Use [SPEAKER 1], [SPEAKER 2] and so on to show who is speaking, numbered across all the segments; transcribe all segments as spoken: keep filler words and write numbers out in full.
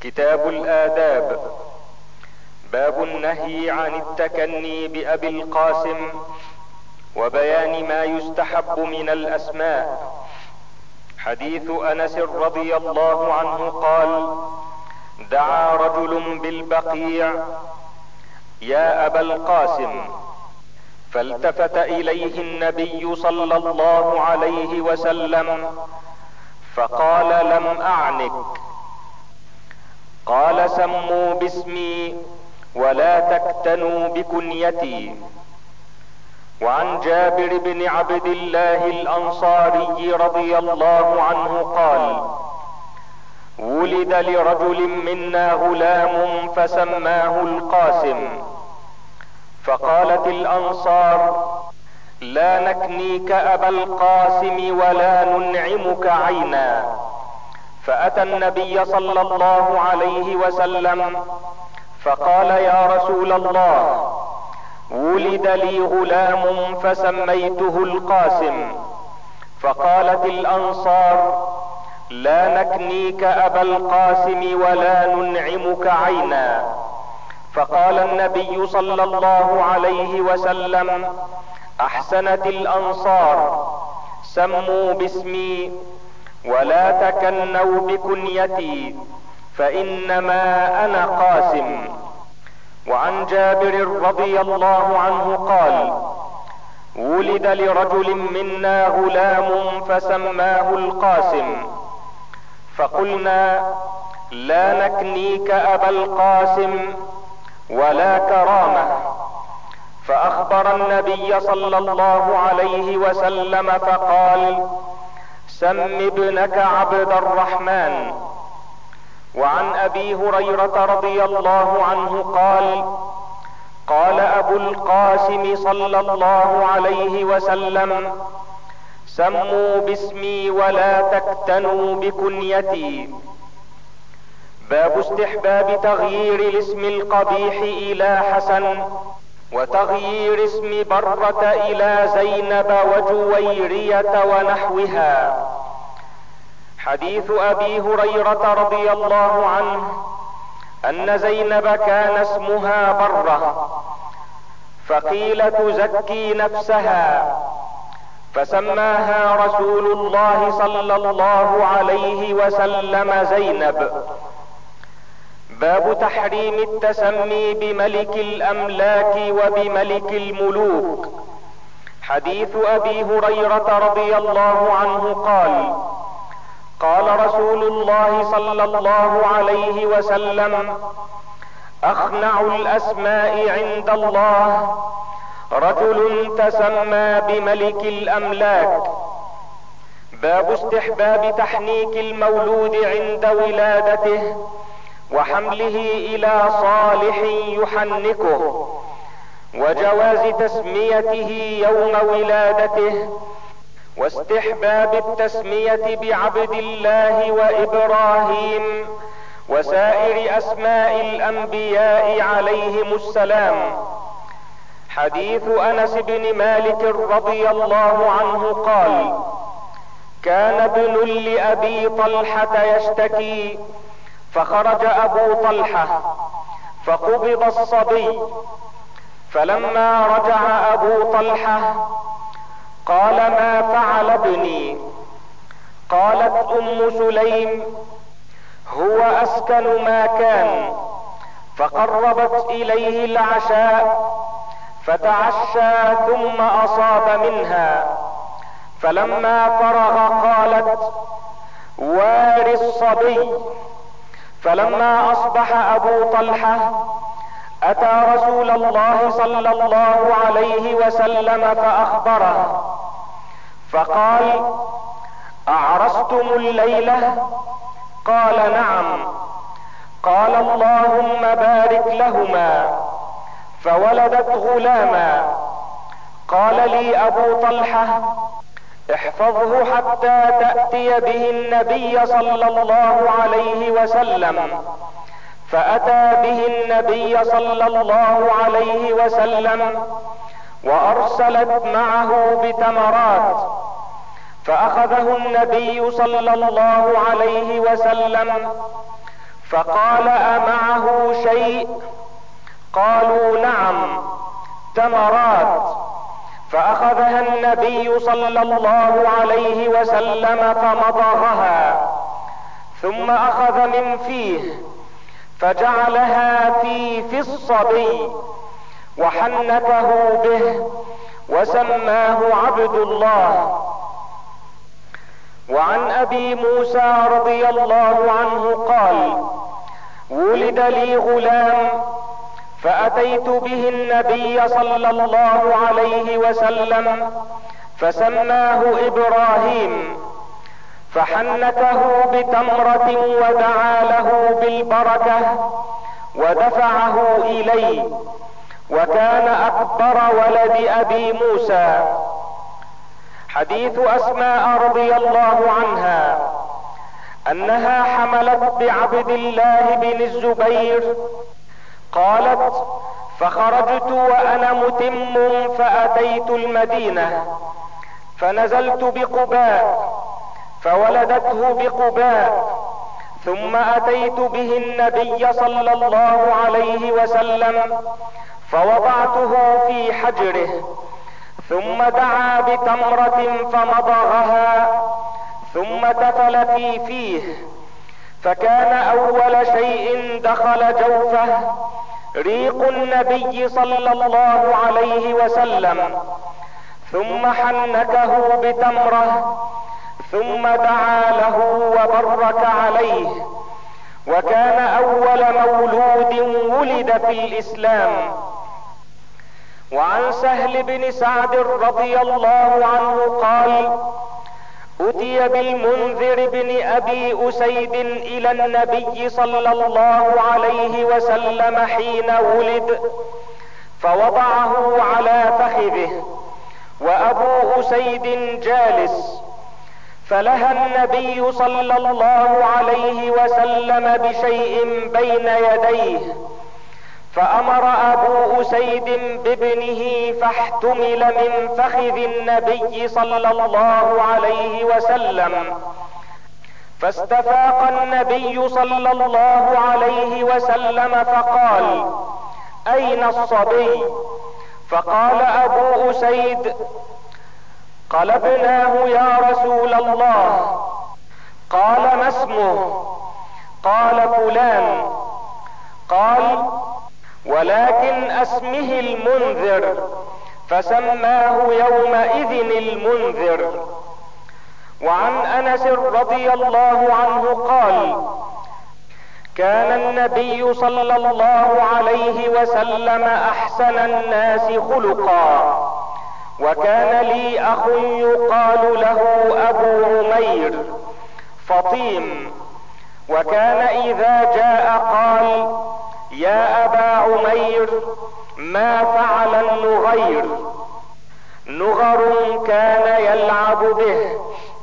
[SPEAKER 1] كتاب الآداب. باب النهي عن التكني بأبي القاسم وبيان ما يستحب من الأسماء. حديث أنس رضي الله عنه قال: دعا رجل بالبقيع: يا أبا القاسم، فالتفت إليه النبي صلى الله عليه وسلم فقال: لم أعنك. قال: سموا باسمي ولا تكتنوا بكنيتي. وعن جابر بن عبد الله الأنصاري رضي الله عنه قال: ولد لرجل منا غلام فسماه القاسم، فقالت الأنصار: لا نكنيك أبا القاسم ولا ننعمك عينا. فأتى النبي صلى الله عليه وسلم فقال: يا رسول الله، ولد لي غلام فسميته القاسم. فقالت الأنصار: لا نكنيك أبا القاسم ولا ننعمك عينا. فقال النبي صلى الله عليه وسلم: أحسنت الأنصار، سموا باسمي ولا تكنوا بكنيتي، فإنما أنا قاسم. وعن جابر رضي الله عنه قال: ولد لرجل منا غلام فسماه القاسم، فقلنا: لا نكنيك أبا القاسم ولا كرامة. فأخبر النبي صلى الله عليه وسلم فقال: سم ابنك عبد الرحمن. وعن أبي هريرة رضي الله عنه قال: قال أبو القاسم صلى الله عليه وسلم: سموا باسمي ولا تكتنوا بكنيتي. باب استحباب تغيير الاسم القبيح إلى حسن، وتغيير اسم برة إلى زينب وجويرية ونحوها. حديث أبي هريرة رضي الله عنه أن زينب كان اسمها برة، فقيل تزكي نفسها، فسماها رسول الله صلى الله عليه وسلم زينب. باب تحريم التسمي بملك الأملاك وبملك الملوك. حديث أبي هريرة رضي الله عنه قال: قال رسول الله صلى الله عليه وسلم: أخنع الأسماء عند الله رجل تسمى بملك الأملاك. باب استحباب تحنيك المولود عند ولادته وحمله إلى صالح يحنكه، وجواز تسميته يوم ولادته، واستحباب التسمية بعبد الله وإبراهيم وسائر أسماء الأنبياء عليهم السلام. حديث أنس بن مالك رضي الله عنه قال: كان ابن لأبي طلحة يشتكي، فخرج أبو طلحة فقبض الصبي، فلما رجع أبو طلحة قال: ما فعل ابني؟ قالت أم سليم: هو أسكن ما كان. فقربت إليه العشاء فتعشى ثم أصاب منها، فلما فرغ قالت: وار الصبي. فلما أصبح أبو طلحة أتى رسول الله صلى الله عليه وسلم فأخبره، فقال: أعرستم الليلة؟ قال: نعم. قال: اللهم بارك لهما. فولدت غلاما. قال لي أبو طلحة: احفظه حتى تأتي به النبي صلى الله عليه وسلم. فأتى به النبي صلى الله عليه وسلم، وأرسلت معه بتمرات، فأخذه النبي صلى الله عليه وسلم فقال: أمعه شيء؟ قالوا: نعم، تمرات. فأخذها النبي صلى الله عليه وسلم فمضغها، ثم أخذ من فيه فجعلها في في الصبي وحنكه به وسماه عبد الله. وعن أبي موسى رضي الله عنه قال: ولد لي غلام فأتيت به النبي صلى الله عليه وسلم فسماه إبراهيم، فحنكه بتمرة ودعا له بالبركة ودفعه إلي، وكان أكبر ولد أبي موسى. حديث أسماء رضي الله عنها أنها حملت بعبد الله بن الزبير. قالت: فخرجت وأنا متم فأتيت المدينة فنزلت بقباء فولدته بقباء، ثم أتيت به النبي صلى الله عليه وسلم فوضعته في حجره، ثم دعا بتمرة فمضغها ثم تفل في فيه، فكان أول شيء دخل جوفه ريق النبي صلى الله عليه وسلم، ثم حنكه بتمرة ثم دعا له وبرك عليه، وكان أول مولود ولد في الإسلام. وعن سهل بن سعد رضي الله عنه قال: أتي بالمنذر بن أبي أسيد إلى النبي صلى الله عليه وسلم حين ولد، فوضعه على فخذه وأبو أسيد جالس، فلهى النبي صلى الله عليه وسلم بشيء بين يديه، فأمر أبو أسيد بابنه فاحتمل من فخذ النبي صلى الله عليه وسلم، فاستفاق النبي صلى الله عليه وسلم فقال: أين الصبي؟ فقال أبو أسيد: قلبناه يا رسول الله. قال: ما اسمه؟ قال: فلان. قال: ولكن اسمه المنذر، فسماه يومئذ المنذر. وعن انس رضي الله عنه قال: كان النبي صلى الله عليه وسلم احسن الناس خلقا، وكان لي اخ يقال له ابو عمير فطيم، وكان اذا جاء قال: يا ابا عمير ما فعل النغير؟ نغر كان يلعب به.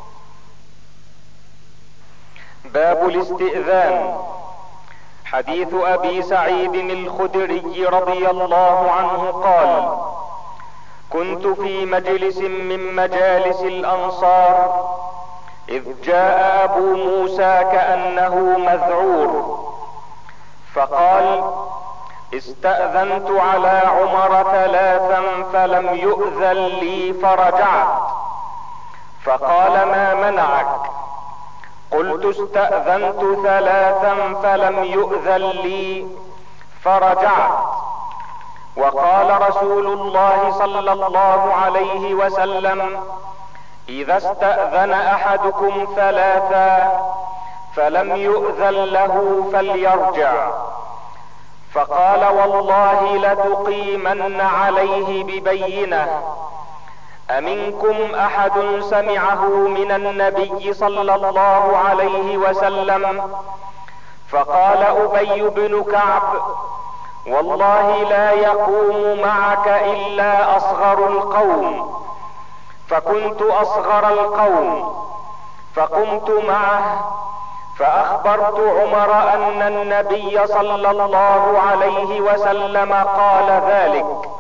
[SPEAKER 1] باب الاستئذان. حديث ابي سعيد الخدري رضي الله عنه قال: كنت في مجلس من مجالس الانصار اذ جاء ابو موسى كأنه مذعور، فقال: استأذنت على عمر ثلاثا فلم يؤذن لي فرجعت. فقال: ما منعك؟ قلت: استأذنت ثلاثا فلم يؤذن لي فرجعت. وقال رسول الله صلى الله عليه وسلم: اذا استأذن احدكم ثلاثا فلم يؤذن له فليرجع. فقال: والله لتقيمن عليه ببينة. امنكم احد سمعه من النبي صلى الله عليه وسلم؟ فقال ابي بن كعب: والله لا يقوم معك الا اصغر القوم. فكنت اصغر القوم فقمت معه، فاخبرت عمر ان النبي صلى الله عليه وسلم قال ذلك.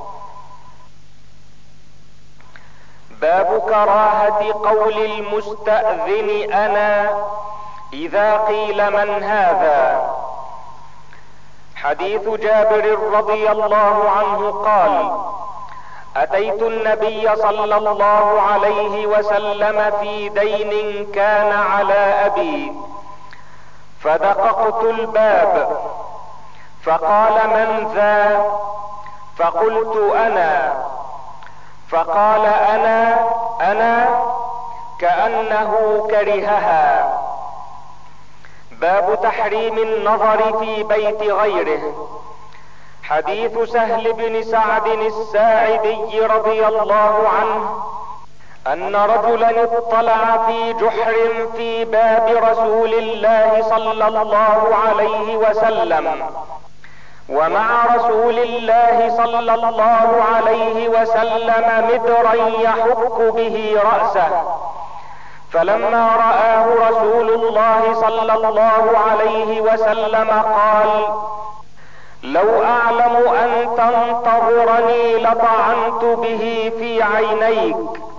[SPEAKER 1] باب كراهة قول المستأذن انا اذا قيل من هذا. حديث جابر رضي الله عنه قال: اتيت النبي صلى الله عليه وسلم في دين كان على ابي، فدققت الباب فقال: من ذا؟ فقلت: انا. فقال: انا انا كأنه كرهها. باب تحريم النظر في بيت غيره. حديث سهل بن سعد الساعدي رضي الله عنه ان رجلا اطلع في جحر في باب رسول الله صلى الله عليه وسلم، ومع رسول الله صلى الله عليه وسلم مدرا يحك به رأسه، فلما رآه رسول الله صلى الله عليه وسلم قال: لو اعلم ان تنتظرني لطعنت به في عينيك.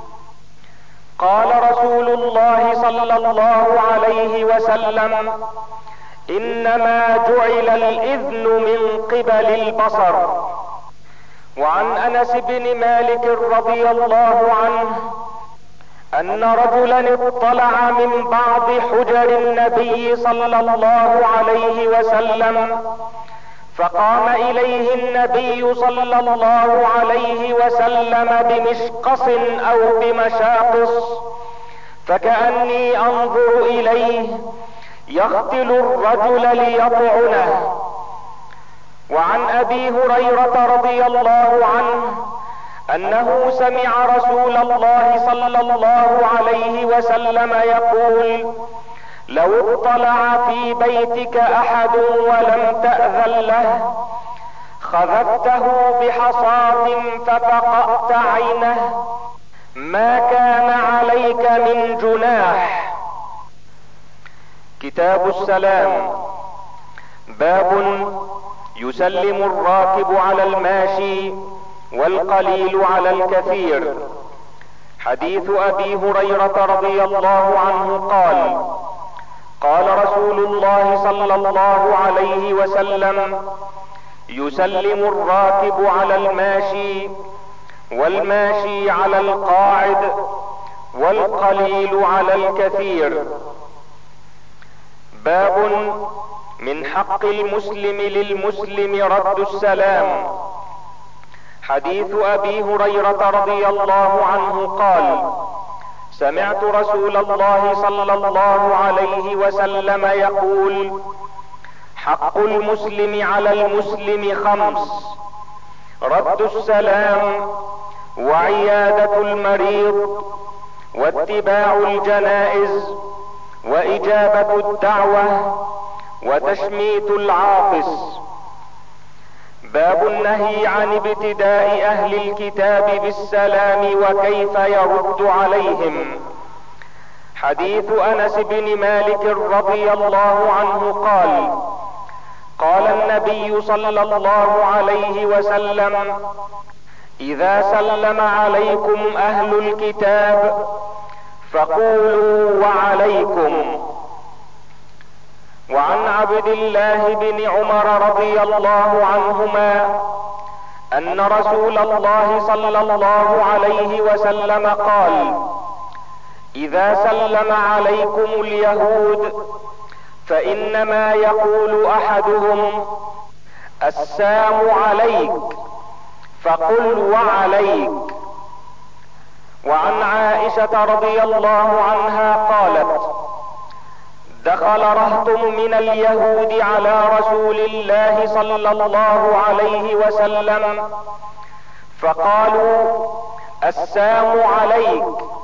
[SPEAKER 1] قال رسول الله صلى الله عليه وسلم: انما جعل الاذن من قبل البصر. وعن انس بن مالك رضي الله عنه ان رجلا اطلع من بعض حجر النبي صلى الله عليه وسلم، فقام اليه النبي صلى الله عليه وسلم بمشقص او بمشاقص، فكأني انظر اليه يقتل الرجل ليطعنه. وعن ابي هريرة رضي الله عنه انه سمع رسول الله صلى الله عليه وسلم يقول: لو اطلع في بيتك احد ولم تأذن له خذفته بحصاة ففقأت عينه ما كان عليك من جناح. كتاب السلام. باب يسلم الراكب على الماشي والقليل على الكثير. حديث ابي هريرة رضي الله عنه قال: قال رسول الله صلى الله عليه وسلم: يسلم الراكب على الماشي والماشي على القاعد والقليل على الكثير. باب من حق المسلم للمسلم رد السلام. حديث ابي هريرة رضي الله عنه قال: سمعت رسول الله صلى الله عليه وسلم يقول: حق المسلم على المسلم خمس: رد السلام، وعيادة المريض، واتباع الجنائز، واجابة الدعوة، وتشميت العاطس. باب النهي عن ابتداء اهل الكتاب بالسلام وكيف يرد عليهم. حديث انس بن مالك رضي الله عنه قال: قال النبي صلى الله عليه وسلم: اذا سلم عليكم اهل الكتاب فقولوا وعليكم. وعن عبد الله بن عمر رضي الله عنهما ان رسول الله صلى الله عليه وسلم قال: اذا سلم عليكم اليهود فانما يقول احدهم: السلام عليك، فقل وعليك. وعن عائشة رضي الله عنها قالت: دخل رهط من اليهود على رسول الله صلى الله عليه وسلم فقالوا: السلام عليك،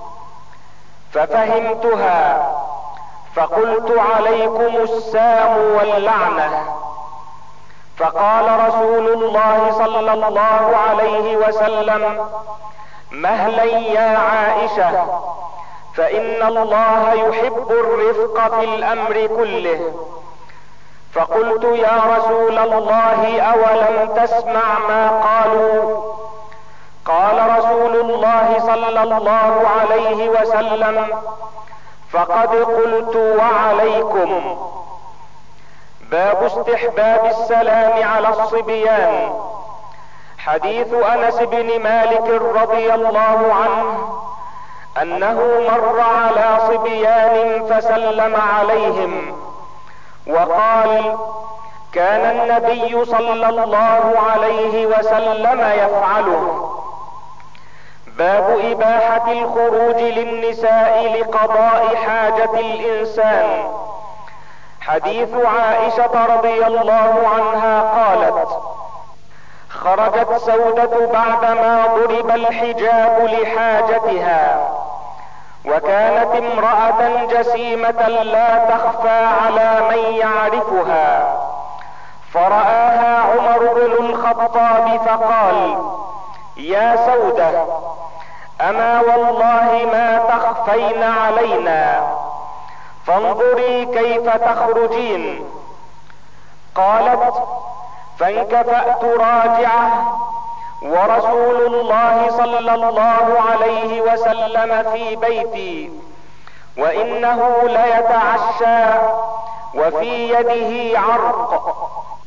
[SPEAKER 1] ففهمتها فقلت: عليكم السام واللعنة. فقال رسول الله صلى الله عليه وسلم: مهلا يا عائشة، فإن الله يحب الرفق في الأمر كله. فقلت: يا رسول الله أولم تسمع ما قالوا؟ قال رسول الله صلى الله عليه وسلم: فقد قلت وعليكم. باب استحباب السلام على الصبيان. حديث انس بن مالك رضي الله عنه انه مر على صبيان فسلم عليهم وقال: كان النبي صلى الله عليه وسلم يفعله. باب اباحة الخروج للنساء لقضاء حاجة الانسان. حديث عائشة رضي الله عنها قالت: خرجت سودة بعدما ضرب الحجاب لحاجتها، وكانت امرأة جسيمة لا تخفى على من يعرفها، فرآها عمر بن الخطاب فقال: يا سودة، اما والله ما تخفين علينا، فانظري كيف تخرجين. قالت: فانكفأت راجعة ورسول الله صلى الله عليه وسلم في بيتي، وانه ليتعشى وفي يده عرق،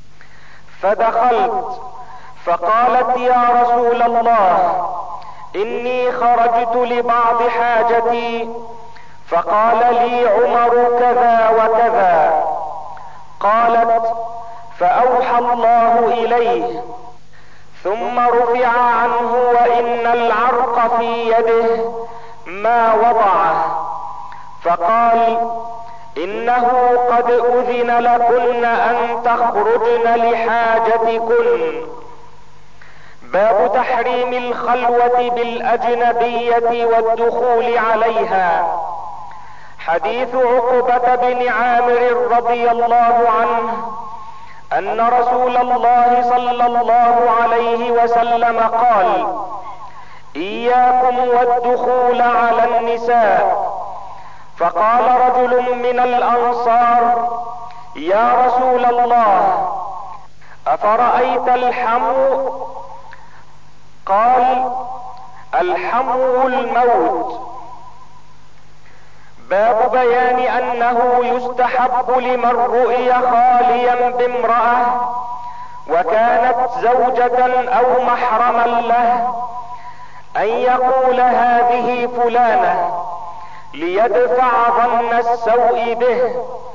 [SPEAKER 1] فدخلت فقالت: يا رسول الله، اني خرجت لبعض حاجتي، فقال لي عمر كذا وكذا. قالت: فأوحى الله إليه، ثم رفع عنه وإن العرق في يده ما وضعه، فقال: إنه قد أذن لكن أن تخرجن لحاجتكن. باب تحريم الخلوة بالأجنبية والدخول عليها. حديث عقبة بن عامر رضي الله عنه ان رسول الله صلى الله عليه وسلم قال: اياكم والدخول على النساء. فقال رجل من الانصار: يا رسول الله، افرأيت الحمو؟ قال: الحمو الموت. باب بيان انه يستحب لمن رؤي خاليا بامرأة وكانت زوجة او محرما له ان يقول: هذه فلانة، ليدفع ظن السوء به.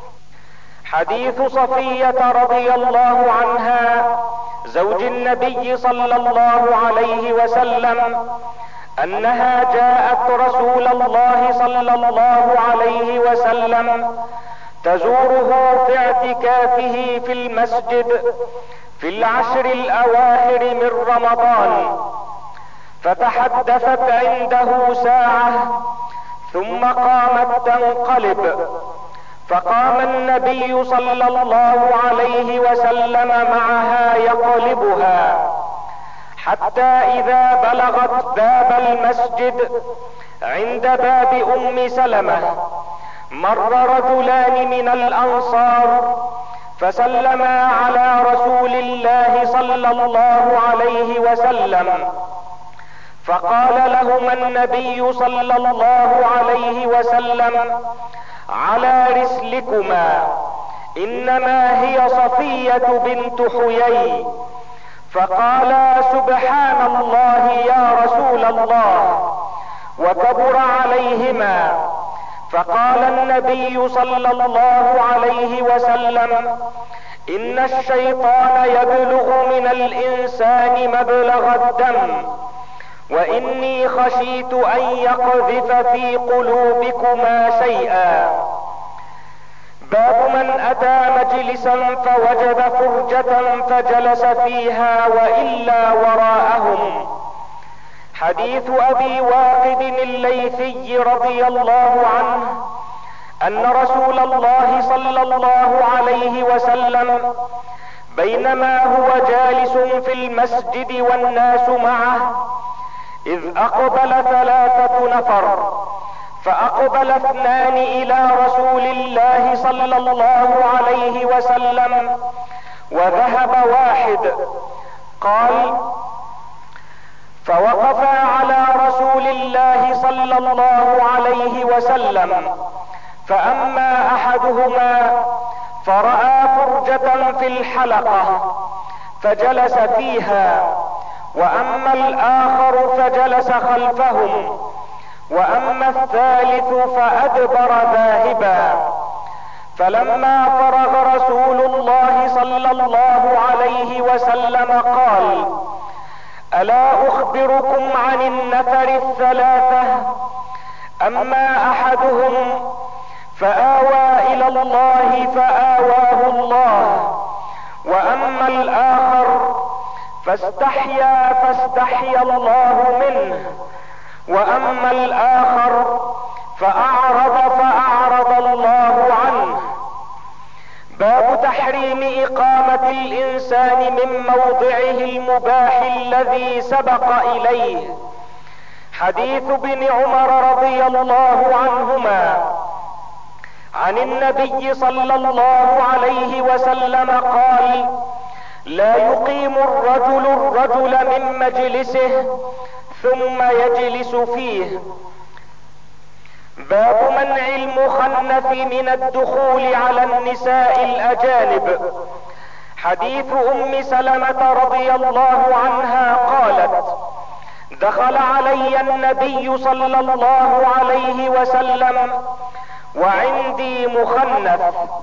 [SPEAKER 1] حديث صفية رضي الله عنها زوج النبي صلى الله عليه وسلم انها جاءت رسول الله صلى الله عليه وسلم تزوره في اعتكافه في المسجد في العشر الاواخر من رمضان، فتحدثت عنده ساعة ثم قامت تنقلب، فقام النبي صلى الله عليه وسلم معها يقلبها، حتى اذا بلغت باب المسجد عند باب ام سلمة مر رجلان من الانصار فسلما على رسول الله صلى الله عليه وسلم، فقال لهما النبي صلى الله عليه وسلم: على رسلكما، انما هي صفية بنت حيي. فقالا: سبحان الله يا رسول الله، وكبر عليهما. فقال النبي صلى الله عليه وسلم: ان الشيطان يبلغ من الانسان مبلغ الدم، واني خشيت ان يقذف في قلوبكما شيئا. باب من اتى مجلسا فوجد فرجة فجلس فيها والا وراءهم. حديث ابي واقد الليثي رضي الله عنه ان رسول الله صلى الله عليه وسلم بينما هو جالس في المسجد والناس معه اذ اقبل ثلاثة نفر، فاقبل اثنان الى رسول الله صلى الله عليه وسلم وذهب واحد. قال: فوقفا على رسول الله صلى الله عليه وسلم، فاما احدهما فرأى فرجة في الحلقة فجلس فيها، واما الاخر فجلس خلفهم، واما الثالث فادبر ذاهبا. فلما فرغ رسول الله صلى الله عليه وسلم قال: الا اخبركم عن النفر الثلاثة؟ اما احدهم فآوى الى الله فآواه الله، واما الاخر فاستحيا فاستحيا الله منه، واما الاخر فاعرض فاعرض الله عنه. باب تحريم اقامة الانسان من موضعه المباح الذي سبق اليه. حديث ابن عمر رضي الله عنهما عن النبي صلى الله عليه وسلم قال: لا يقيم الرجل الرجل من مجلسه ثم يجلس فيه. باب منع المخنث من الدخول على النساء الاجانب. حديث ام سلمة رضي الله عنها قالت: دخل علي النبي صلى الله عليه وسلم وعندي مخنث،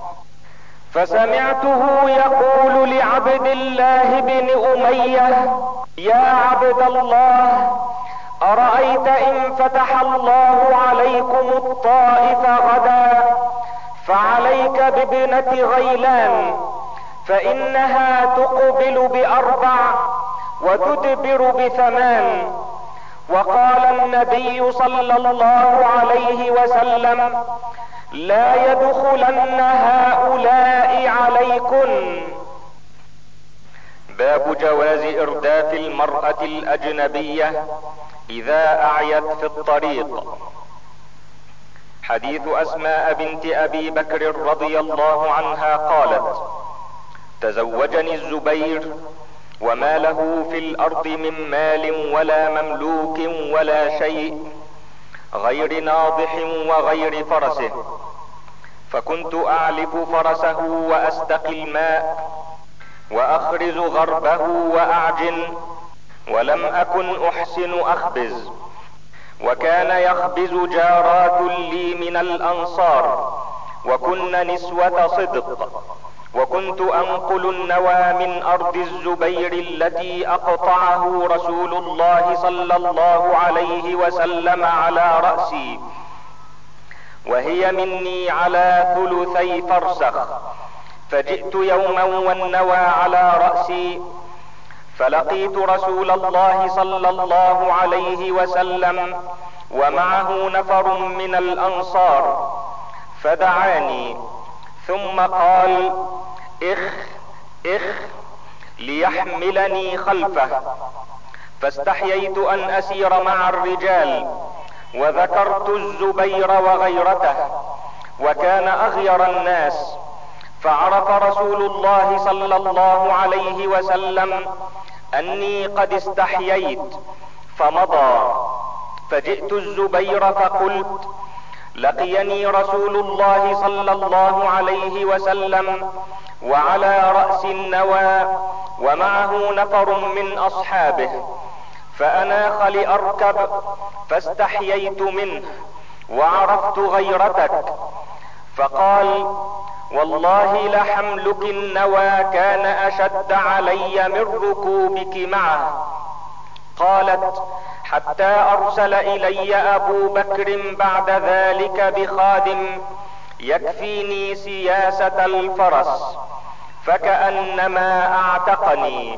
[SPEAKER 1] فسمعته يقول لعبد الله بن أمية: يا عبد الله، أرأيت إن فتح الله عليكم الطائف غدا فعليك بابنة غيلان، فإنها تقبل بأربع وتدبر بثمان. وقال النبي صلى الله عليه وسلم: لا يدخلن هؤلاء عليكن. باب جواز ارداف المرأة الاجنبية اذا اعيت في الطريق. حديث اسماء بنت ابي بكر رضي الله عنها قالت: تزوجني الزبير وما له في الارض من مال ولا مملوك ولا شيء غير ناضح وغير فرسه، فكنت اعلف فرسه واستقي الماء واخرز غربه واعجن، ولم اكن احسن اخبز. وكان يخبز جارات لي من الانصار وكن نسوة صدق، وكنت انقل النوى من ارض الزبير التي اقطعه رسول الله صلى الله عليه وسلم على رأسي، وهي مني على ثلثي فرسخ. فجئت يوما والنوى على رأسي، فلقيت رسول الله صلى الله عليه وسلم ومعه نفر من الانصار، فدعاني ثم قال: اخ اخ ليحملني خلفه. فاستحييت ان اسير مع الرجال، وذكرت الزبير وغيرته، وكان اغير الناس. فعرف رسول الله صلى الله عليه وسلم اني قد استحييت فمضى. فجئت الزبير فقلت: لقيني رسول الله صلى الله عليه وسلم وعلى رأس النوى ومعه نفر من اصحابه، فاناخ لاركب، فاستحييت منه وعرفت غيرتك. فقال: والله لحملك النوى كان اشد علي من ركوبك معه. قالت: حتى ارسل الي ابو بكر بعد ذلك بخادم يكفيني سياسة الفرس، فكأنما اعتقني.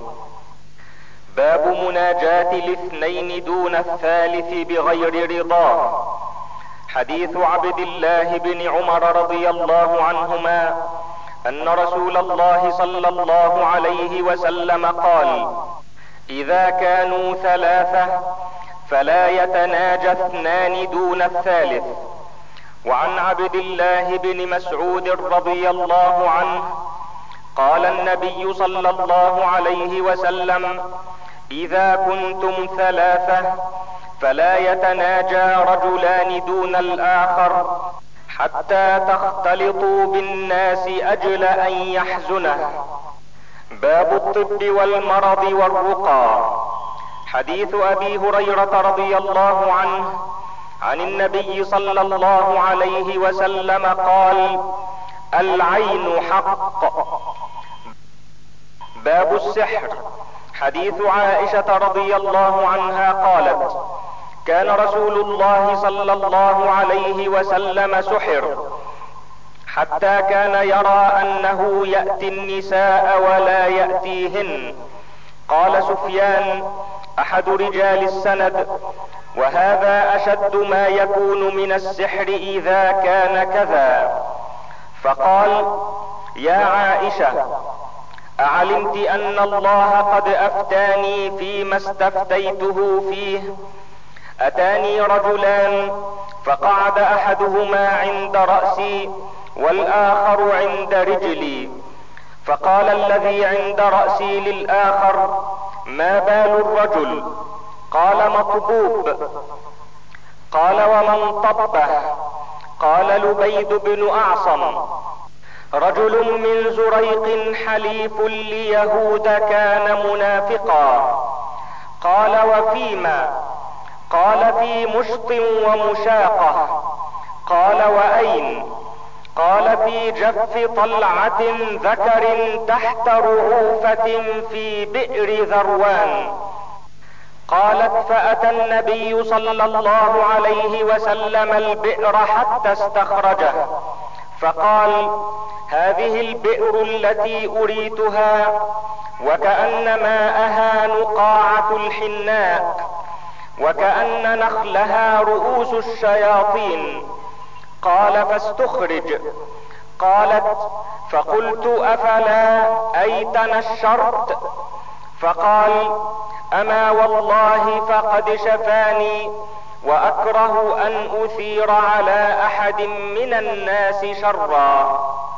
[SPEAKER 1] باب مناجاة الاثنين دون الثالث بغير رضاه. حديث عبد الله بن عمر رضي الله عنهما ان رسول الله صلى الله عليه وسلم قال: اذا كانوا ثلاثة فلا يتناجى اثنان دون الثالث. وعن عبد الله بن مسعود رضي الله عنه قال النبي صلى الله عليه وسلم: اذا كنتم ثلاثة فلا يتناجى رجلان دون الاخر حتى تختلطوا بالناس اجل ان يحزنه. باب الطب والمرض والرقى. حديث ابي هريرة رضي الله عنه عن النبي صلى الله عليه وسلم قال: العين حق. باب السحر. حديث عائشة رضي الله عنها قالت: كان رسول الله صلى الله عليه وسلم سحر حتى كان يرى انه يأتي النساء ولا يأتيهن. قال سفيان احد رجال السند: وهذا اشد ما يكون من السحر اذا كان كذا. فقال: يا عائشة، اعلمت ان الله قد افتاني فيما استفتيته فيه؟ اتاني رجلان فقعد احدهما عند رأسي والاخر عند رجلي، فقال الذي عند رأسي للاخر: ما بال الرجل؟ قال: مطبوب. قال: ومن طبه؟ قال: لبيد بن اعصم، رجل من زريق حليف ليهود كان منافقا. قال: وفيما؟ قال: في مشط ومشاقة. قال: واين؟ قال: في جف طلعة ذكر تحت رعوفة في بئر ذروان. قالت: فأتى النبي صلى الله عليه وسلم البئر حتى استخرجه، فقال: هذه البئر التي أريتها، وكأن ماءها نقاعة الحناء، وكأن نخلها رؤوس الشياطين. قال: فاستخرج. قالت: فقلت: افلا ايتنا الشرط؟ فقال: اما والله فقد شفاني، واكره ان اثير على احد من الناس شرا.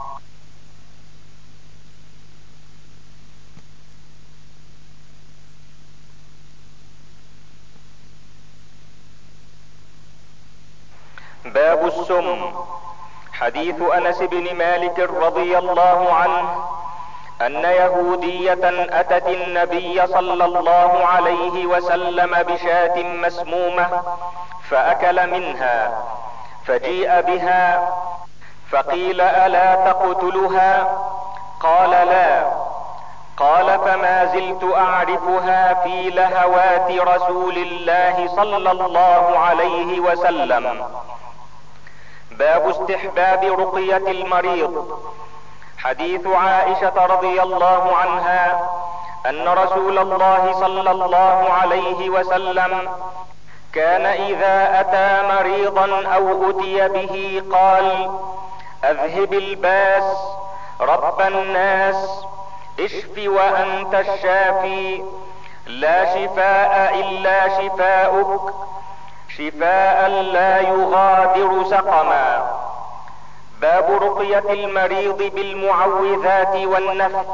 [SPEAKER 1] باب السم. حديث انس بن مالك رضي الله عنه ان يهودية اتت النبي صلى الله عليه وسلم بشاة مسمومة فاكل منها، فجيء بها فقيل: الا تقتلها؟ قال: لا. قال: فما زلت اعرفها في لهوات رسول الله صلى الله عليه وسلم. باب استحباب رقية المريض. حديث عائشة رضي الله عنها ان رسول الله صلى الله عليه وسلم كان اذا اتى مريضا او اتي به قال: اذهب الباس، رب الناس، اشف وانت الشافي، لا شفاء الا شفاؤك، شفاء لا يغادر سقما. باب رقية المريض بالمعوذات والنفث.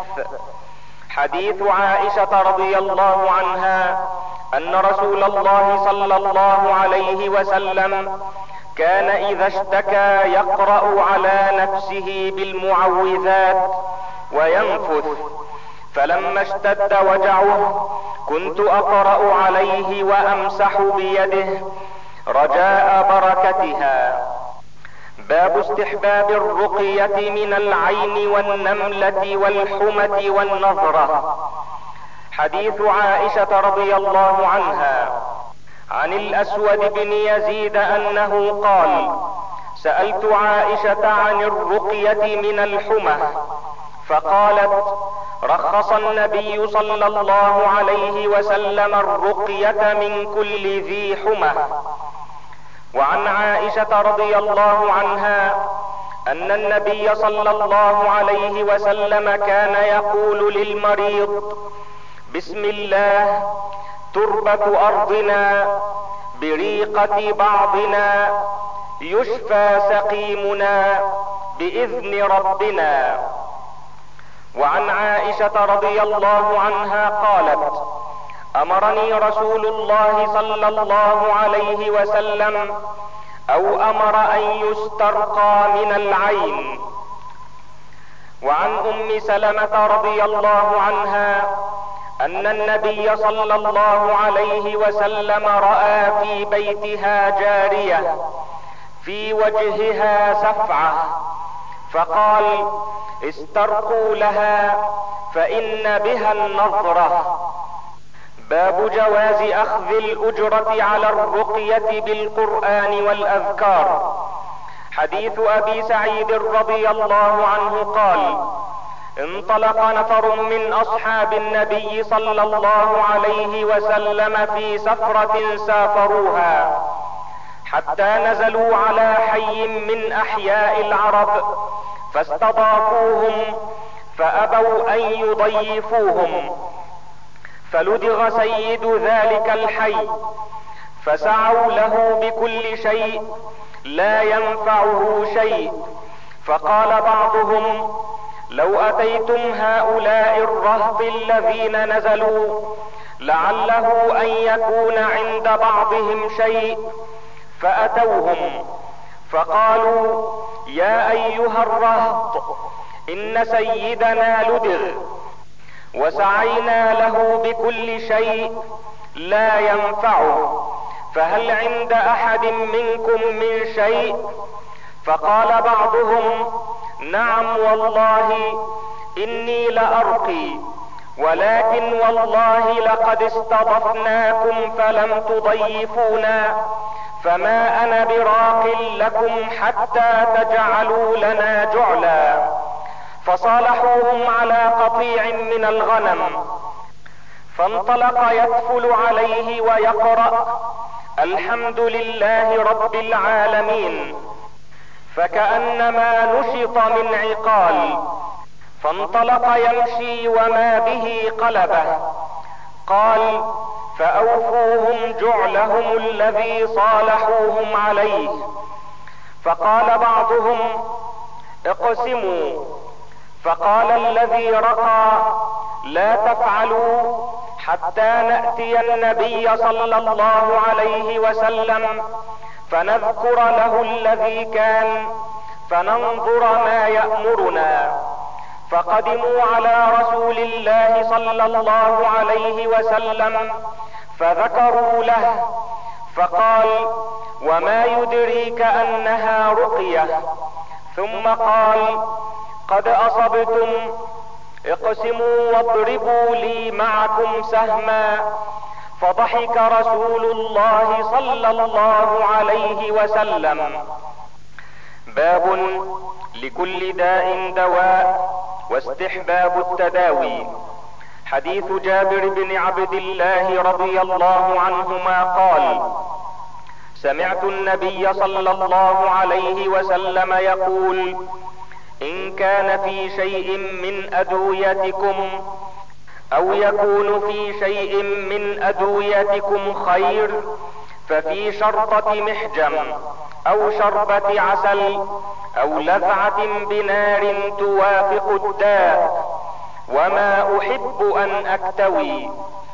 [SPEAKER 1] حديث عائشة رضي الله عنها ان رسول الله صلى الله عليه وسلم كان اذا اشتكى يقرأ على نفسه بالمعوذات وينفث، فلما اشتد وجعه كنت اقرأ عليه وامسح بيده رجاء بركتها. باب استحباب الرقية من العين والنملة والحمة والنظرة. حديث عائشة رضي الله عنها عن الاسود بن يزيد انه قال: سألت عائشة عن الرقية من الحمى، فقالت: رخص النبي صلى الله عليه وسلم الرقية من كل ذي حمى. وعن عائشة رضي الله عنها ان النبي صلى الله عليه وسلم كان يقول للمريض: بسم الله، تربة ارضنا، بريقة بعضنا، يشفى سقيمنا باذن ربنا. وعن عائشة رضي الله عنها قالت: امرني رسول الله صلى الله عليه وسلم او امر ان يسترقى من العين. وعن ام سلمة رضي الله عنها ان النبي صلى الله عليه وسلم رأى في بيتها جارية في وجهها سفعة فقال استرقوا لها فإن بها النظرة. باب جواز اخذ الاجرة على الرقية بالقرآن والاذكار. حديث ابي سعيد رضي الله عنه قال انطلق نفر من اصحاب النبي صلى الله عليه وسلم في سفرة سافروها حتى نزلوا على حي من احياء العرب فاستضافوهم فابوا ان يضيفوهم، فلدغ سيد ذلك الحي فسعوا له بكل شيء لا ينفعه شيء، فقال بعضهم لو اتيتم هؤلاء الرهط الذين نزلوا لعله ان يكون عند بعضهم شيء، فاتوهم فقالوا يا ايها الرهط ان سيدنا لدغ وسعينا له بكل شيء لا ينفعه، فهل عند احد منكم من شيء؟ فقال بعضهم نعم والله اني لارقي، ولكن والله لقد استضفناكم فلم تضيفونا، فما انا براق لكم حتى تجعلوا لنا جعلا. فصالحوهم على قطيع من الغنم، فانطلق يتفل عليه ويقرأ الحمد لله رب العالمين، فكأنما نشط من عقال، فانطلق يمشي وما به قلبه. قال فأوفوهم جعلهم الذي صالحوهم عليه. فقال بعضهم اقسموا، فقال الذي رقى لا تفعلوا حتى نأتي النبي صلى الله عليه وسلم فنذكر له الذي كان فننظر ما يأمرنا. فقدموا على رسول الله صلى الله عليه وسلم فذكروا له، فقال وما يدريك انها رقية؟ ثم قال قد اصبتم، اقسموا واضربوا لي معكم سهما. فضحك رسول الله صلى الله عليه وسلم. باب لكل داء دواء واستحباب التداوي. حديث جابر بن عبد الله رضي الله عنهما قال سمعت النبي صلى الله عليه وسلم يقول ان كان في شيء من ادويتكم او يكون في شيء من ادويتكم خير ففي شرطة محجم او شربة عسل او لذعة بنار توافق الداء، وما احب ان اكتوي.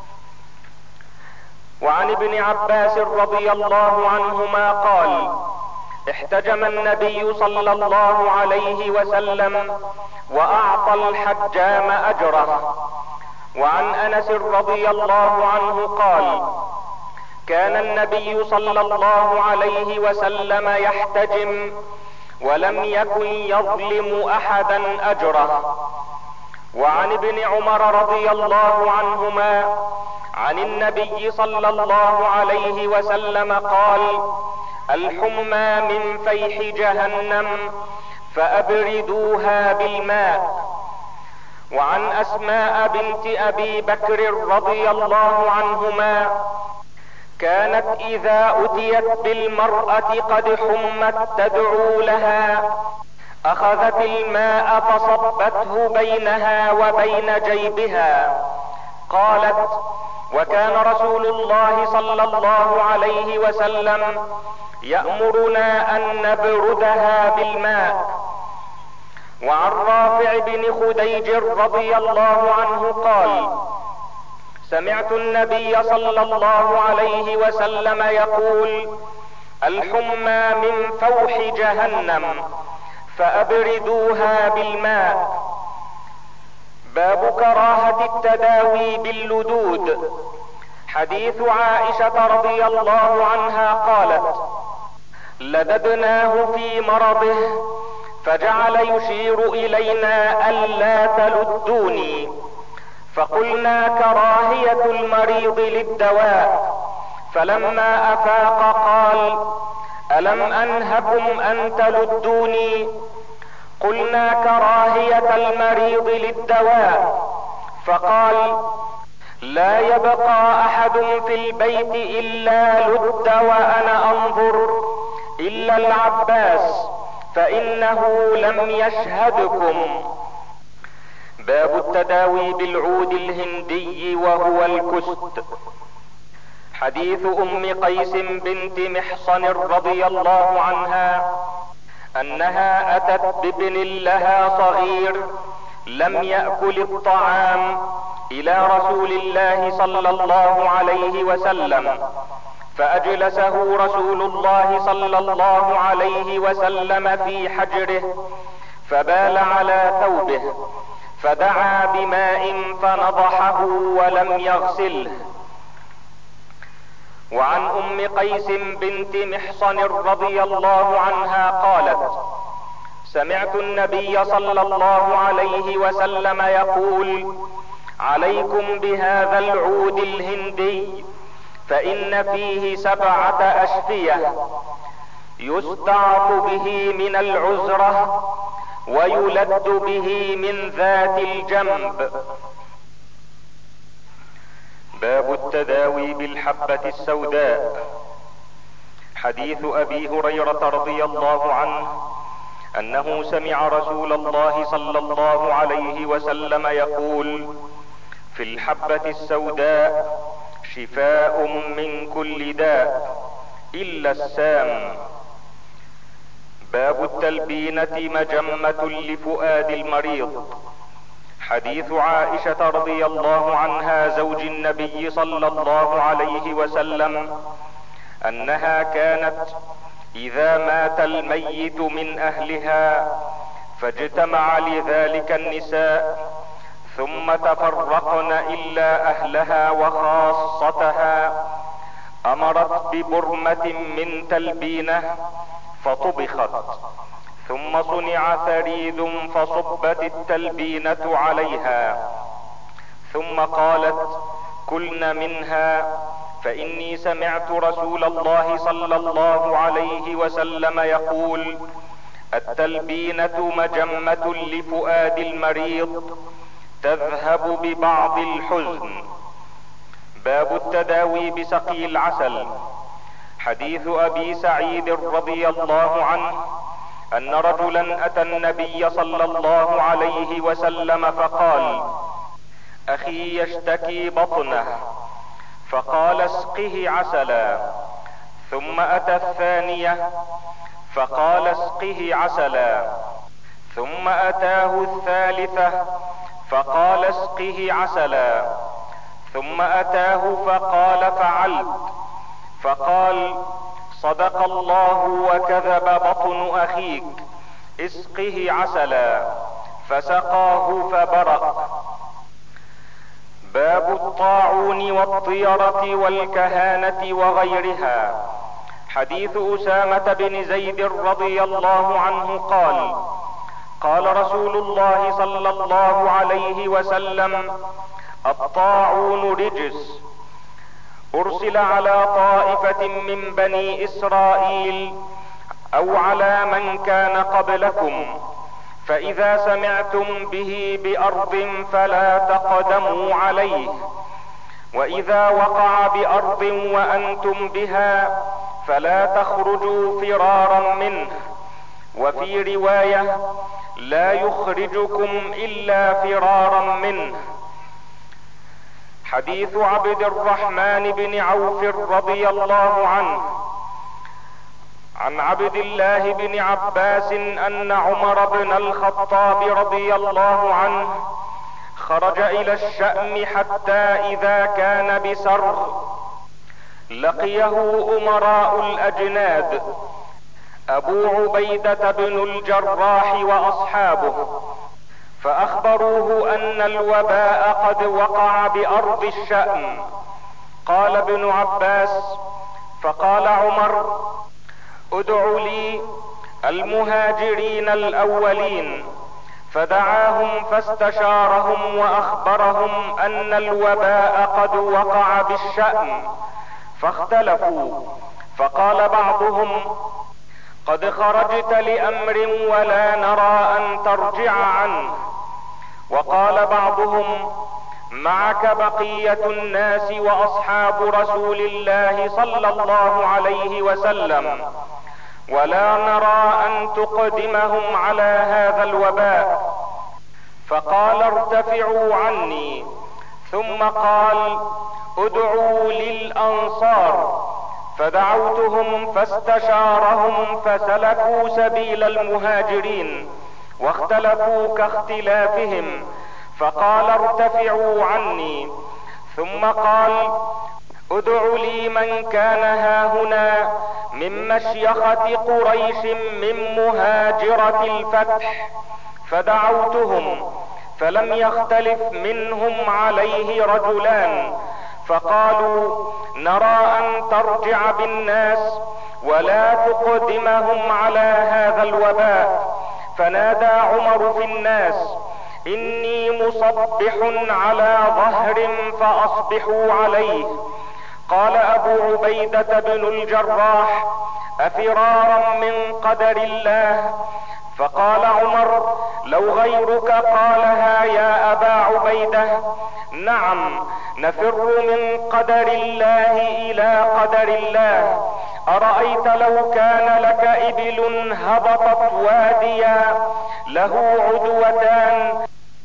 [SPEAKER 1] وعن ابن عباس رضي الله عنهما قال احتجم النبي صلى الله عليه وسلم واعطى الحجام اجره. وعن انس رضي الله عنه قال كان النبي صلى الله عليه وسلم يحتجم ولم يكن يظلم احدا اجره. وعن ابن عمر رضي الله عنهما عن النبي صلى الله عليه وسلم قال الحمى من فيح جهنم فابردوها بالماء. وعن اسماء بنت ابي بكر رضي الله عنهما كانت اذا اتيت بالمرأة قد حمت تدعو لها اخذت الماء فصبته بينها وبين جيبها. قالت وكان رسول الله صلى الله عليه وسلم يأمرنا ان نبردها بالماء. وعن رافع بن خديج رضي الله عنه قال سمعت النبي صلى الله عليه وسلم يقول الحمى من فوح جهنم فابردوها بالماء. التداوي باللدود. حديث عائشة رضي الله عنها قالت: لددناه في مرضه فجعل يشير الينا الا تلدوني، فقلنا كراهية المريض للدواء، فلما افاق قال: الم انهكم ان تلدوني؟ قلنا كراهية المريض للدواء، فقال: لا يبقى احد في البيت الا لد وانا انظر الا العباس فانه لم يشهدكم. باب التداوي بالعود الهندي وهو الكست. حديث ام قيس بنت محصن رضي الله عنها انها اتت بابن لها صغير لم يأكل الطعام الى رسول الله صلى الله عليه وسلم، فاجلسه رسول الله صلى الله عليه وسلم في حجره فبال على ثوبه، فدعا بماء فنضحه ولم يغسله. وعن ام قيس بنت محصن رضي الله عنها قالت: سمعت النبي صلى الله عليه وسلم يقول: عليكم بهذا العود الهندي فان فيه سبعة اشفية يستعط به من العزرة ويلد به من ذات الجنب. باب التداوي بالحبة السوداء. حديث ابي هريرة رضي الله عنه انه سمع رسول الله صلى الله عليه وسلم يقول: في الحبة السوداء شفاء من كل داء الا السام. باب التلبينة مجمة لفؤاد المريض. حديث عائشة رضي الله عنها زوج النبي صلى الله عليه وسلم انها كانت اذا مات الميت من اهلها فاجتمع لذلك النساء ثم تفرقن الا اهلها وخاصتها امرت ببرمة من تلبينة فطبخت، ثم صنع ثريد فصبت التلبينة عليها، ثم قالت: كلن منها فاني سمعت رسول الله صلى الله عليه وسلم يقول: التلبينة مجمة لفؤاد المريض تذهب ببعض الحزن. باب التداوي بسقي العسل. حديث ابي سعيد رضي الله عنه ان رجلا اتى النبي صلى الله عليه وسلم فقال: اخي يشتكي بطنه، فقال: اسقه عسلا. ثم اتى الثانية فقال: اسقه عسلا. ثم اتاه الثالثة فقال: اسقه عسلا. ثم اتاه فقال: فعلت. فقال: صدق الله وكذب بطن اخيك، اسقه عسلا. فسقاه فبرأ. باب الطاعون والطيرة والكهانة وغيرها. حديث اسامة بن زيد رضي الله عنه قال: قال رسول الله صلى الله عليه وسلم: الطاعون رجس، ارسل على طائفة من بني اسرائيل او على من كان قبلكم، فاذا سمعتم به بارض فلا تقدموا عليه، واذا وقع بارض وانتم بها فلا تخرجوا فرارا منه، وفي رواية: لا يخرجكم الا فرارا منه. حديث عبد الرحمن بن عوف رضي الله عنه عن عبد الله بن عباس ان عمر بن الخطاب رضي الله عنه خرج الى الشأم حتى اذا كان بسرغ لقيه امراء الاجناد ابو عبيدة بن الجراح واصحابه، فاخبروه ان الوباء قد وقع بارض الشأم. قال ابن عباس: فقال عمر: ادعوا لي المهاجرين الاولين، فدعاهم فاستشارهم واخبرهم ان الوباء قد وقع بالشأم، فاختلفوا، فقال بعضهم: قد خرجت لامر ولا نرى ان ترجع عنه. وقال بعضهم: معك بقية الناس واصحاب رسول الله صلى الله عليه وسلم، ولا نرى ان تقدمهم على هذا الوباء. فقال: ارتفعوا عني. ثم قال: ادعوا للانصار، فدعوتهم فاستشارهم فسلكوا سبيل المهاجرين واختلفوا كاختلافهم، فقال: ارتفعوا عني. ثم قال: ادعوا لي من كان هاهنا من مشيخة قريش من مهاجرة الفتح، فدعوتهم فلم يختلف منهم عليه رجلان، فقالوا: نرى ان ترجع بالناس ولا تقدمهم على هذا الوباء. فنادى عمر في الناس: اني مصبح على ظهر فاصبحوا عليه. قال ابو عبيدة بن الجراح: افرارا من قدر الله؟ فقال عمر: لو غيرك قالها يا ابا عبيدة. نعم، نفر من قدر الله الى قدر الله. ارايت لو كان لك ابل هبطت واديا له عدوتان،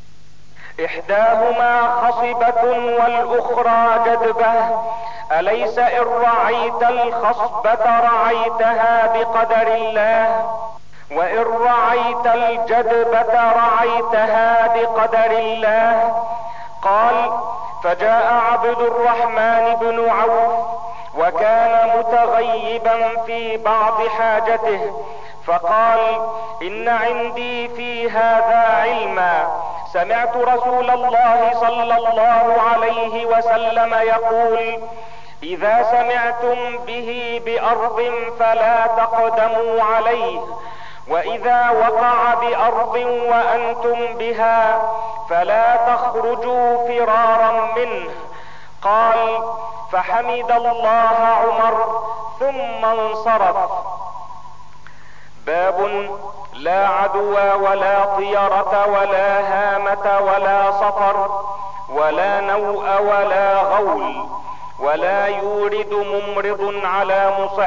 [SPEAKER 1] احداهما خصبة والاخرى جدبة، اليس ان رعيت الخصبة رعيتها بقدر الله؟ وان رعيت الجدبة رعيتها بقدر الله؟ قال: فجاء عبد الرحمن بن عوف وكان متغيبا في بعض حاجته، فقال: ان عندي في هذا علما. سمعت رسول الله صلى الله عليه وسلم يقول: اذا سمعتم به بارض فلا تقدموا عليه، واذا وقع بارض وانتم بها فلا تخرجوا فرارا منه. قال: فحمد الله عمر ثم انصرف. باب: لا عدوى ولا طيرة ولا هامة ولا صفر ولا نوء ولا غول، ولا يورد ممرض على مصح.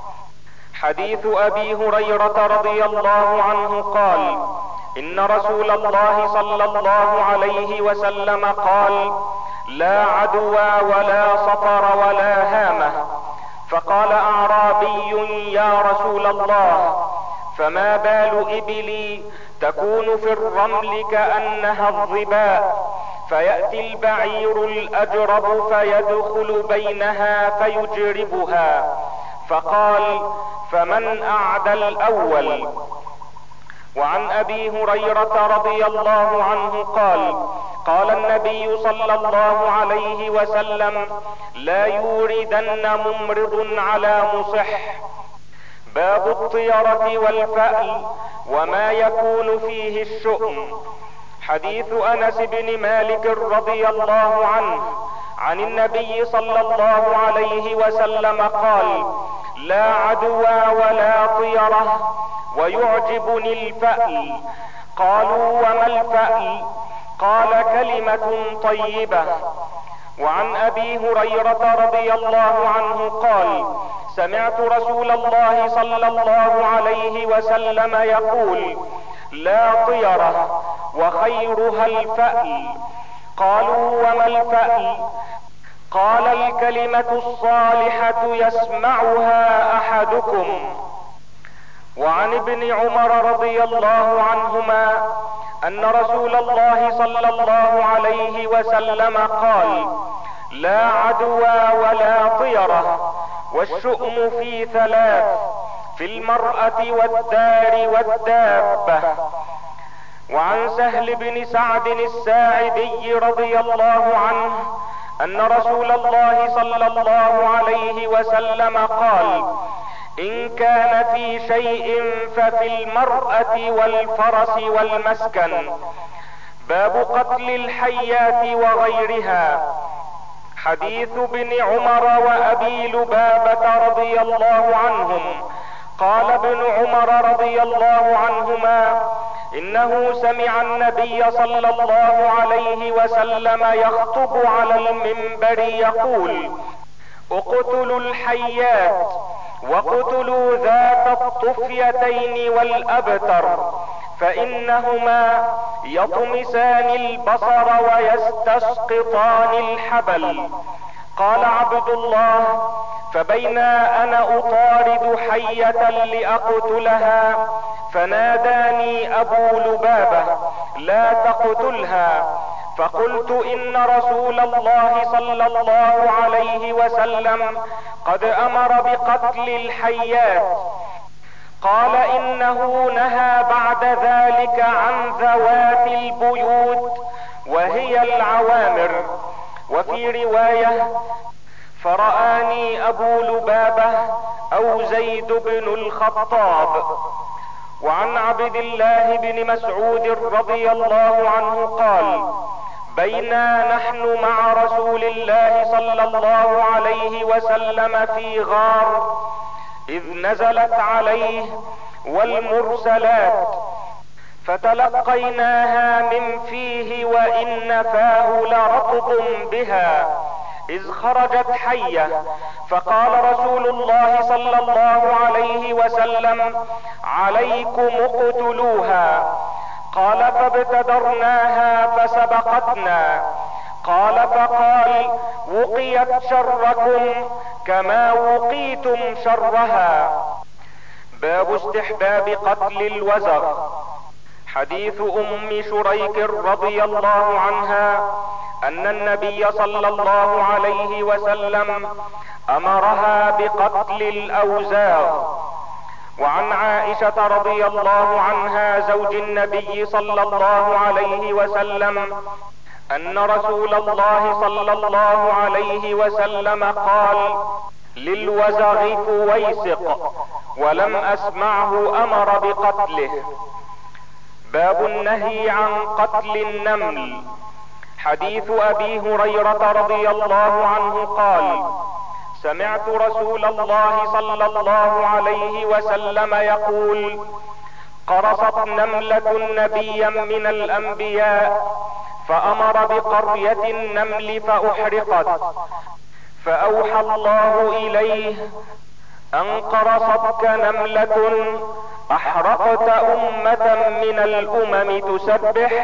[SPEAKER 1] حديث ابي هريرة رضي الله عنه قال: ان رسول الله صلى الله عليه وسلم قال: لا عدوى ولا صفر ولا هامة. فقال اعرابي: يا رسول الله، فما بال ابلي تكون في الرمل كأنها الظباء، فيأتي البعير الاجرب فيدخل بينها فيجربها. فقال: فمن اعدى الاول؟ وعن ابي هريرة رضي الله عنه قال: قال النبي صلى الله عليه وسلم: لا يوردن ممرض على مصح. باب الطيرة والفأل وما يكون فيه الشؤم. حديث انس بن مالك رضي الله عنه عن النبي صلى الله عليه وسلم قال: لا عدوى ولا طيرة، ويعجبني الفأل. قالوا: وما الفأل؟ قال: كلمة طيبة. وعن ابي هريرة رضي الله عنه قال: سمعت رسول الله صلى الله عليه وسلم يقول: لا طيرة وخيرها الفأل. قالوا: وما الفأل؟ قال: الكلمة الصالحة يسمعها احدكم. وعن ابن عمر رضي الله عنهما ان رسول الله صلى الله عليه وسلم قال: لا عدوى ولا طيرة، والشؤم في ثلاث: في المرأة والدار والدابة. وعن سهل بن سعد الساعدي رضي الله عنه ان رسول الله صلى الله عليه وسلم قال: ان كان في شيء ففي المرأة والفرس والمسكن. باب قتل الحيات وغيرها. حديث ابن عمر وابي لبابة رضي الله عنهم. قال ابن عمر رضي الله عنهما: انه سمع النبي صلى الله عليه وسلم يخطب على المنبر يقول: اقتلوا الحيات واقتلوا ذات الطفيتين والابتر، فانهما يطمسان البصر ويستسقطان الحبل. قال عبد الله: فبينا انا اطارد حية لاقتلها فناداني ابو لبابة: لا تقتلها. فقلت: ان رسول الله صلى الله عليه وسلم قد امر بقتل الحيات. قال: انه نهى بعد ذلك عن ذوات البيوت وهي العوامر. وفي رواية: فرآني ابو لبابة او زيد بن الخطاب. وعن عبد الله بن مسعود رضي الله عنه قال: بينا نحن مع رسول الله صلى الله عليه وسلم في غار اذ نزلت عليه والمرسلات فتلقيناها من فيه وان فاه لرطب بها اذ خرجت حية. فقال رسول الله صلى الله عليه وسلم: عليكم اقتلوها. قال: فابتدرناها فسبقتنا. قال: فقال: وقيت شركم كما وقيتم شرها. باب استحباب قتل الوزغ. حديث ام شريك رضي الله عنها ان النبي صلى الله عليه وسلم امرها بقتل الاوزاغ. وعن عائشة رضي الله عنها زوج النبي صلى الله عليه وسلم ان رسول الله صلى الله عليه وسلم قال: للوزغ فويسق، ولم اسمعه امر بقتله. باب النهي عن قتل النمل. حديث ابي هريرة رضي الله عنه قال: سمعت رسول الله صلى الله عليه وسلم يقول: قرصت نملة نبيا من الانبياء فامر بقرية النمل فاحرقت، فاوحى الله اليه: ان قرصتك نملة احرقت امة من الامم تسبح.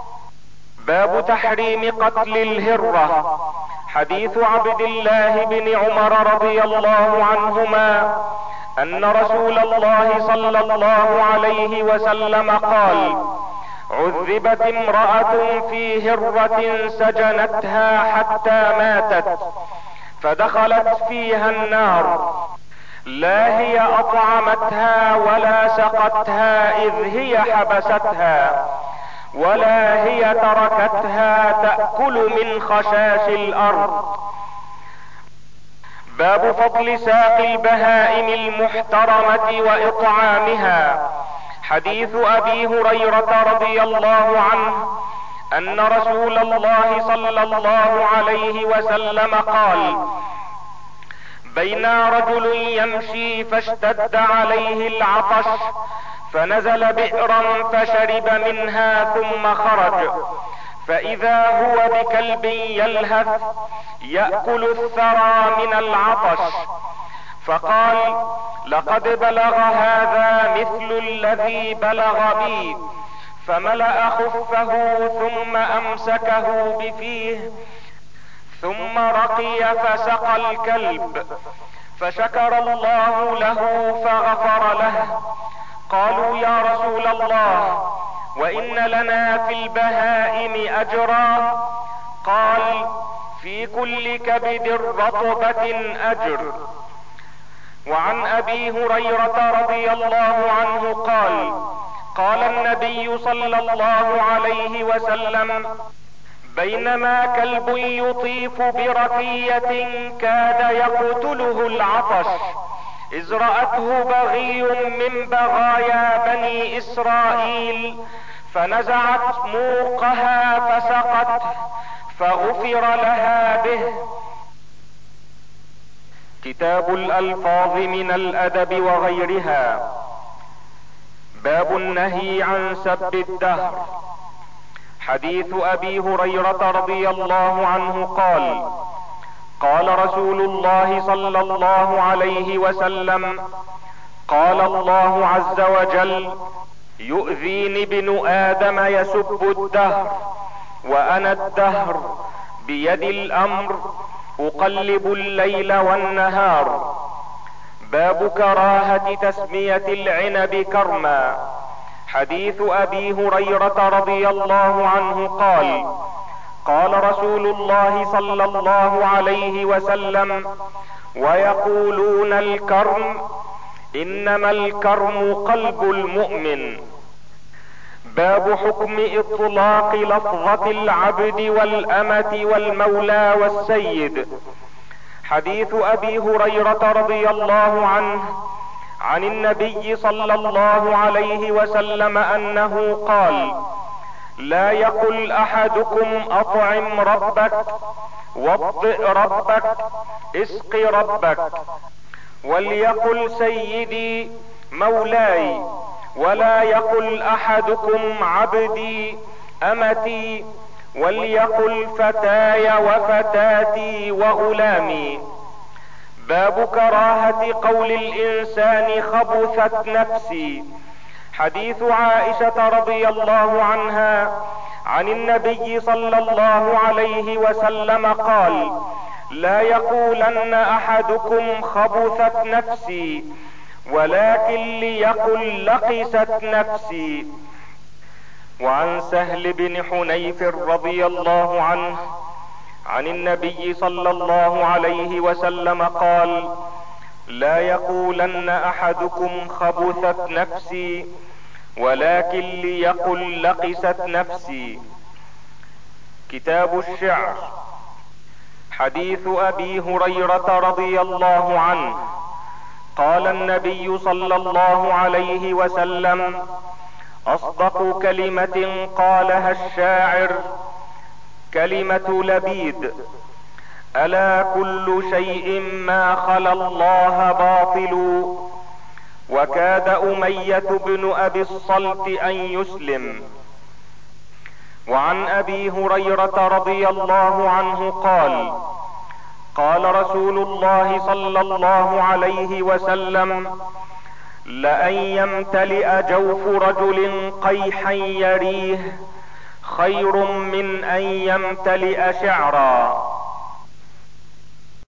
[SPEAKER 1] باب تحريم قتل الهرة. حديث عبد الله بن عمر رضي الله عنهما ان رسول الله صلى الله عليه وسلم قال: عذبت امرأة في هرة سجنتها حتى ماتت فدخلت فيها النار، لا هي اطعمتها ولا سقتها اذ هي حبستها، ولا هي تركتها تأكل من خشاش الارض. باب فضل ساق البهائم المحترمة واطعامها. حديث ابي هريرة رضي الله عنه ان رسول الله صلى الله عليه وسلم قال: بينا رجل يمشي فاشتد عليه العطش فنزل بئرا فشرب منها ثم خرج، فاذا هو بكلب يلهث يأكل الثرى من العطش، فقال: لقد بلغ هذا مثل الذي بلغ بي، فملأ خفه ثم امسكه بفيه ثم رقي فسقى الكلب، فشكر الله له فغفر له. قالوا: يا رسول الله، وان لنا في البهائم اجرا؟ قال: في كل كبد رطبة اجر. وعن ابي هريرة رضي الله عنه قال: قال النبي صلى الله عليه وسلم: بينما كلب يطيف برقية كاد يقتله العطش اذ رأته بغي من بغايا بني اسرائيل فنزعت موقها فسقته فغفر لها به. كتاب الألفاظ من الأدب وغيرها. باب النهي عن سب الدهر. حديث أبي هريرة رضي الله عنه قال: قال رسول الله صلى الله عليه وسلم: قال الله عز وجل: يؤذيني ابن آدم يسب الدهر وأنا الدهر بيدي الأمر أقلب الليل والنهار. باب كراهة تسمية العنب كرما. حديث أبي هريرة رضي الله عنه قال: قال رسول الله صلى الله عليه وسلم: ويقولون الكرم، إنما الكرم قلب المؤمن. باب حكم اطلاق لفظة العبد والأمة والمولى والسيد. حديث أبي هريرة رضي الله عنه عن النبي صلى الله عليه وسلم أنه قال: لا يقل أحدكم أطعم ربك، وطئ ربك، اسق ربك، وليقل سيدي مولاي، ولا يقل أحدكم عبدي أمتي، وليقل فتاي وفتاتي وغلامي. باب كراهة قول الإنسان خبثت نفسي. حديث عائشة رضي الله عنها عن النبي صلى الله عليه وسلم قال: لا يقولن أحدكم خبثت نفسي، ولكن ليقل لقست نفسي. وعن سهل بن حنيف رضي الله عنه عن النبي صلى الله عليه وسلم قال: لا يقولن أحدكم خبثت نفسي، ولكن ليقل لقست نفسي. كتاب الشعر. حديث أبي هريرة رضي الله عنه قال النبي صلى الله عليه وسلم: أصدق كلمة قالها الشاعر كلمة لبيد: ألا كل شيء ما خلا الله باطل. وكاد أمية بن أبي الصلت أن يسلم. وعن أبي هريرة رضي الله عنه قال: قال رسول الله صلى الله عليه وسلم: لأن يمتلئ جوف رجل قيحا يريه خير من أن يمتلئ شعرا.